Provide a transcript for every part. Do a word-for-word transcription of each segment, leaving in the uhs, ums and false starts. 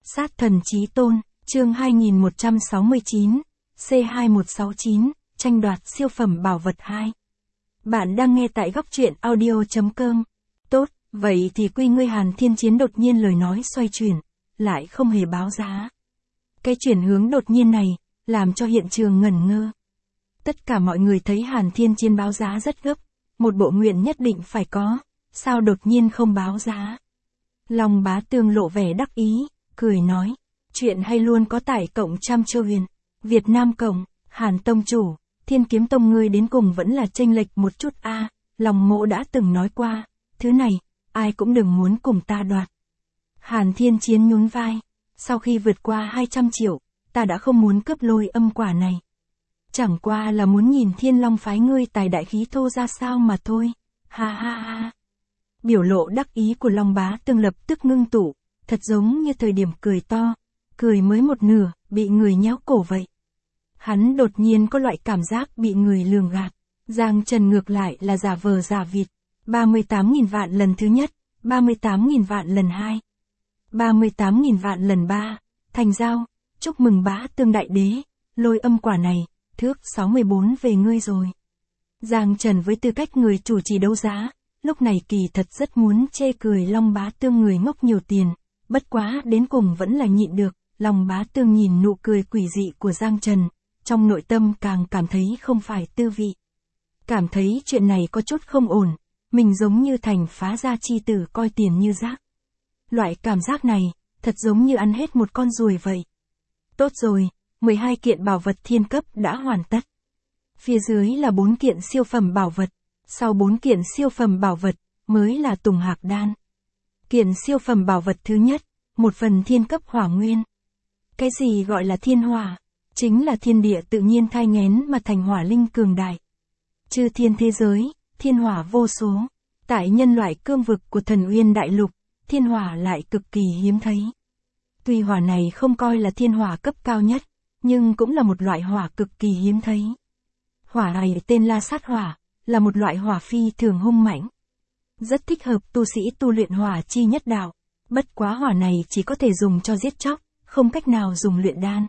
Sát thần chí tôn, chương hai nghìn một trăm sáu mươi chín, C hai một sáu chín, tranh đoạt siêu phẩm bảo vật hai. Bạn đang nghe tại góc truyện audio.com. Tốt, vậy thì quy ngươi Hàn Thiên Chiến đột nhiên lời nói xoay chuyển, lại không hề báo giá. Cái chuyển hướng đột nhiên này, làm cho hiện trường ngẩn ngơ. Tất cả mọi người thấy Hàn Thiên Chiến báo giá rất gấp, một bộ nguyện nhất định phải có, sao đột nhiên không báo giá. Long Bá Tương lộ vẻ đắc ý, cười nói, chuyện hay luôn có tải cộng trăm châu huyền, Việt Nam cộng, Hàn Tông chủ, Thiên Kiếm Tông ngươi đến cùng vẫn là chênh lệch một chút a. À, Long Mỗ đã từng nói qua, thứ này, ai cũng đừng muốn cùng ta đoạt. Hàn Thiên Chiến nhún vai, sau khi vượt qua hai trăm triệu, ta đã không muốn cướp lôi âm quả này. Chẳng qua là muốn nhìn Thiên Long phái ngươi tài đại khí thô ra sao mà thôi, ha ha ha. Biểu lộ đắc ý của Long Bá Tương lập tức ngưng tụ, thật giống như thời điểm cười to, cười mới một nửa, bị người nhéo cổ vậy. Hắn đột nhiên có loại cảm giác bị người lường gạt, Giang Trần ngược lại là giả vờ giả vịt, ba mươi tám nghìn vạn lần thứ nhất, ba mươi tám nghìn vạn lần hai, ba mươi tám nghìn vạn lần ba, thành giao, chúc mừng Bá Tương đại đế, lôi âm quả này, thước sáu mươi bốn về ngươi rồi. Giang Trần với tư cách người chủ trì đấu giá, lúc này kỳ thật rất muốn chê cười Long Bá Tương người ngốc nhiều tiền, bất quá đến cùng vẫn là nhịn được. Long Bá Tương nhìn nụ cười quỷ dị của Giang Trần, trong nội tâm càng cảm thấy không phải tư vị. Cảm thấy chuyện này có chút không ổn, mình giống như thành phá gia chi tử coi tiền như rác. Loại cảm giác này, thật giống như ăn hết một con ruồi vậy. Tốt rồi, mười hai kiện bảo vật thiên cấp đã hoàn tất. Phía dưới là bốn kiện siêu phẩm bảo vật, sau bốn kiện siêu phẩm bảo vật, mới là Tùng Hạc Đan. Kiện siêu phẩm bảo vật thứ nhất, một phần thiên cấp hỏa nguyên. Cái gì gọi là thiên hỏa? Chính là thiên địa tự nhiên thai nghén mà thành hỏa linh cường đại. Chư thiên thế giới, thiên hỏa vô số. Tại nhân loại cương vực của Thần Uyên Đại Lục, thiên hỏa lại cực kỳ hiếm thấy. Tuy hỏa này không coi là thiên hỏa cấp cao nhất, nhưng cũng là một loại hỏa cực kỳ hiếm thấy. Hỏa này tên La Sát Hỏa, là một loại hỏa phi thường hung mãnh. Rất thích hợp tu sĩ tu luyện hỏa chi nhất đạo. Bất quá hỏa này chỉ có thể dùng cho giết chóc, không cách nào dùng luyện đan.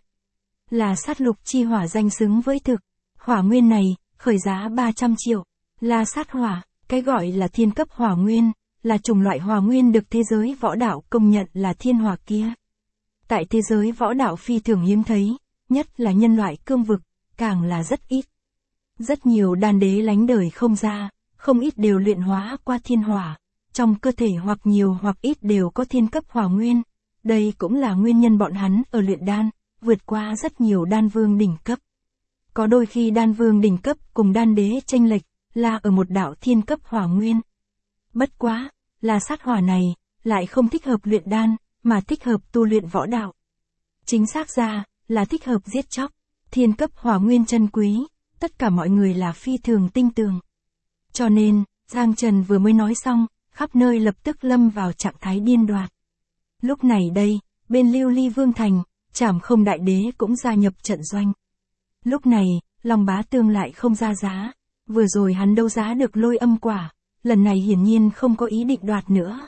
Là sát lục chi hỏa danh xứng với thực. Hỏa nguyên này, khởi giá ba trăm triệu. Là sát hỏa, cái gọi là thiên cấp hỏa nguyên, là chủng loại hỏa nguyên được thế giới võ đạo công nhận là thiên hỏa kia. Tại thế giới võ đạo phi thường hiếm thấy, nhất là nhân loại cương vực, càng là rất ít. Rất nhiều đan đế lánh đời không ra, không ít đều luyện hóa qua thiên hỏa. Trong cơ thể hoặc nhiều hoặc ít đều có thiên cấp hỏa nguyên. Đây cũng là nguyên nhân bọn hắn ở luyện đan, vượt qua rất nhiều đan vương đỉnh cấp. Có đôi khi đan vương đỉnh cấp cùng đan đế chênh lệch, là ở một đạo thiên cấp hỏa nguyên. Bất quá, là sát hỏa này, lại không thích hợp luyện đan, mà thích hợp tu luyện võ đạo. Chính xác ra, là thích hợp giết chóc. Thiên cấp hỏa nguyên chân quý, tất cả mọi người là phi thường tinh tường. Cho nên, Giang Trần vừa mới nói xong, khắp nơi lập tức lâm vào trạng thái điên đoạt. Lúc này đây, bên Lưu Ly Vương Thành, Trảm Không Đại Đế cũng gia nhập trận doanh. Lúc này, Long Bá Tương lại không ra giá. Vừa rồi hắn đấu giá được lôi âm quả, lần này hiển nhiên không có ý định đoạt nữa.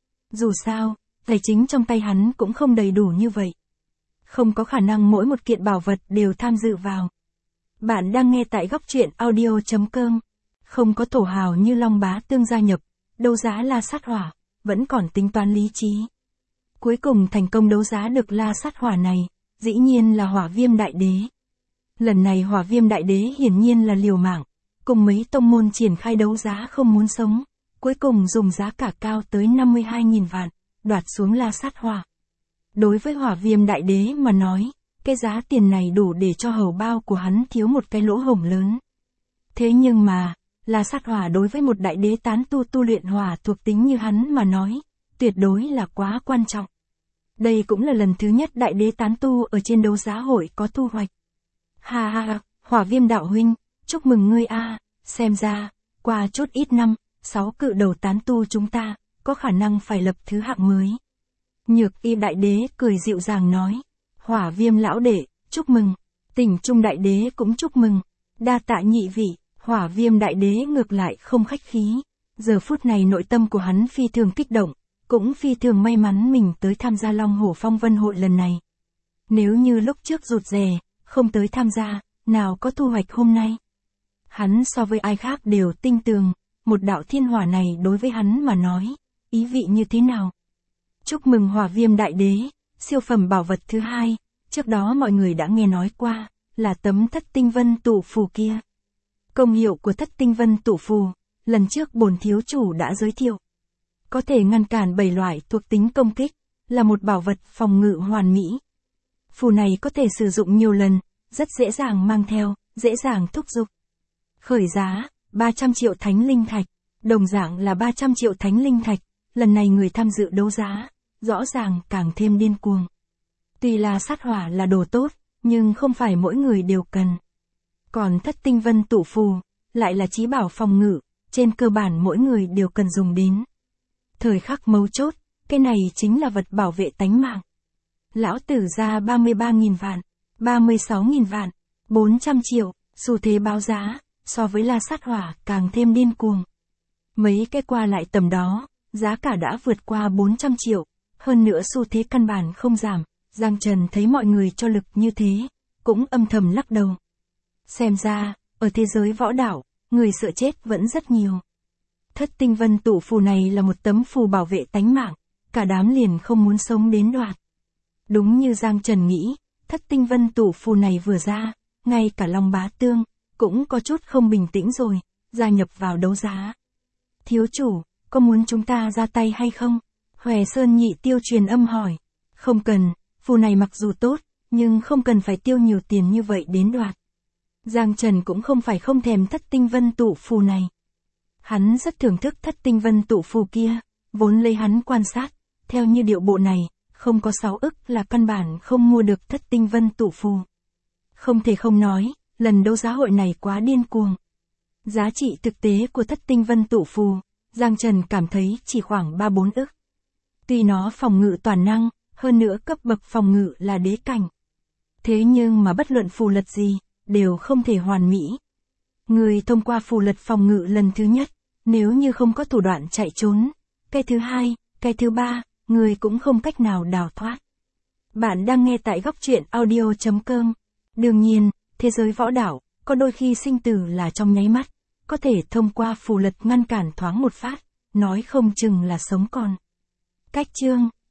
Dù sao, tài chính trong tay hắn cũng không đầy đủ như vậy. Không có khả năng mỗi một kiện bảo vật đều tham dự vào. Bạn đang nghe tại góc truyện audio.com. Không có thổ hào như Long Bá Tương gia nhập, đấu giá La Sát Hỏa, vẫn còn tính toán lý trí. Cuối cùng thành công đấu giá được La Sát Hỏa này, dĩ nhiên là Hỏa Viêm Đại Đế. Lần này Hỏa Viêm Đại Đế hiển nhiên là liều mạng, cùng mấy tông môn triển khai đấu giá không muốn sống, cuối cùng dùng giá cả cao tới năm mươi hai nghìn vạn, đoạt xuống La Sát Hỏa. Đối với Hỏa Viêm Đại Đế mà nói, cái giá tiền này đủ để cho hầu bao của hắn thiếu một cái lỗ hổng lớn. Thế nhưng mà, La Sát Hỏa đối với một đại đế tán tu tu luyện hỏa thuộc tính như hắn mà nói, tuyệt đối là quá quan trọng. Đây cũng là lần thứ nhất đại đế tán tu ở trên đấu giá hội có thu hoạch. Ha ha ha, Hỏa Viêm đạo huynh, chúc mừng ngươi a, xem ra, qua chút ít năm, sáu cự đầu tán tu chúng ta, có khả năng phải lập thứ hạng mới. Nhược Y đại đế cười dịu dàng nói, Hỏa Viêm lão đệ, chúc mừng, Tỉnh Trung đại đế cũng chúc mừng, đa tạ nhị vị. Hỏa Viêm Đại Đế ngược lại không khách khí. Giờ phút này nội tâm của hắn phi thường kích động, cũng phi thường may mắn mình tới tham gia Long Hổ Phong Vân hội lần này. Nếu như lúc trước rụt rè, không tới tham gia, nào có thu hoạch hôm nay. Hắn so với ai khác đều tinh tường, một đạo thiên hỏa này đối với hắn mà nói, ý vị như thế nào. Chúc mừng Hỏa Viêm Đại Đế, siêu phẩm bảo vật thứ hai, trước đó mọi người đã nghe nói qua, là tấm Thất Tinh Vân Tụ Phù kia. Công hiệu của Thất Tinh Vân Tụ Phù, lần trước bổn thiếu chủ đã giới thiệu. Có thể ngăn cản bảy loại thuộc tính công kích, là một bảo vật phòng ngự hoàn mỹ. Phù này có thể sử dụng nhiều lần, rất dễ dàng mang theo, dễ dàng thúc giục. Khởi giá, ba trăm triệu thánh linh thạch, đồng dạng là ba trăm triệu thánh linh thạch, lần này người tham dự đấu giá, rõ ràng càng thêm điên cuồng. Tuy là sát hỏa là đồ tốt, nhưng không phải mỗi người đều cần. Còn Thất Tinh Vân Tụ Phù, lại là chí bảo phòng ngự, trên cơ bản mỗi người đều cần dùng đến. Thời khắc mấu chốt, cái này chính là vật bảo vệ tánh mạng. Lão tử ra ba mươi ba nghìn vạn, ba mươi sáu nghìn vạn, bốn trăm triệu, xu thế báo giá, so với la sát hỏa càng thêm điên cuồng. Mấy cái qua lại tầm đó, giá cả đã vượt qua bốn trăm triệu, hơn nữa xu thế căn bản không giảm, Giang Trần thấy mọi người cho lực như thế, cũng âm thầm lắc đầu. Xem ra, ở thế giới võ đạo, người sợ chết vẫn rất nhiều. Thất Tinh Vân Tụ Phù này là một tấm phù bảo vệ tánh mạng, cả đám liền không muốn sống đến đoạt. Đúng như Giang Trần nghĩ, Thất Tinh Vân Tụ Phù này vừa ra, ngay cả Long Bá Tương, cũng có chút không bình tĩnh rồi, gia nhập vào đấu giá. Thiếu chủ, có muốn chúng ta ra tay hay không? Hòe Sơn Nhị Tiêu truyền âm hỏi. Không cần, phù này mặc dù tốt, nhưng không cần phải tiêu nhiều tiền như vậy đến đoạt. Giang Trần cũng không phải không thèm Thất Tinh Vân Tụ Phù này. Hắn rất thưởng thức Thất Tinh Vân Tụ Phù kia, vốn lấy hắn quan sát, theo như điệu bộ này, không có sáu ức là căn bản không mua được Thất Tinh Vân Tụ Phù. Không thể không nói, lần đấu giá hội này quá điên cuồng. Giá trị thực tế của Thất Tinh Vân Tụ Phù, Giang Trần cảm thấy chỉ khoảng ba bốn ức. Tuy nó phòng ngự toàn năng, hơn nữa cấp bậc phòng ngự là đế cảnh. Thế nhưng mà bất luận phù lật gì, đều không thể hoàn mỹ. Người thông qua phù lật phòng ngự lần thứ nhất, nếu như không có thủ đoạn chạy trốn, cái thứ hai, cái thứ ba, người cũng không cách nào đào thoát. Bạn đang nghe tại góc truyện audio chấm com. Đương nhiên, thế giới võ đạo, có đôi khi sinh tử là trong nháy mắt, có thể thông qua phù lật ngăn cản thoáng một phát, nói không chừng là sống còn. Cách chương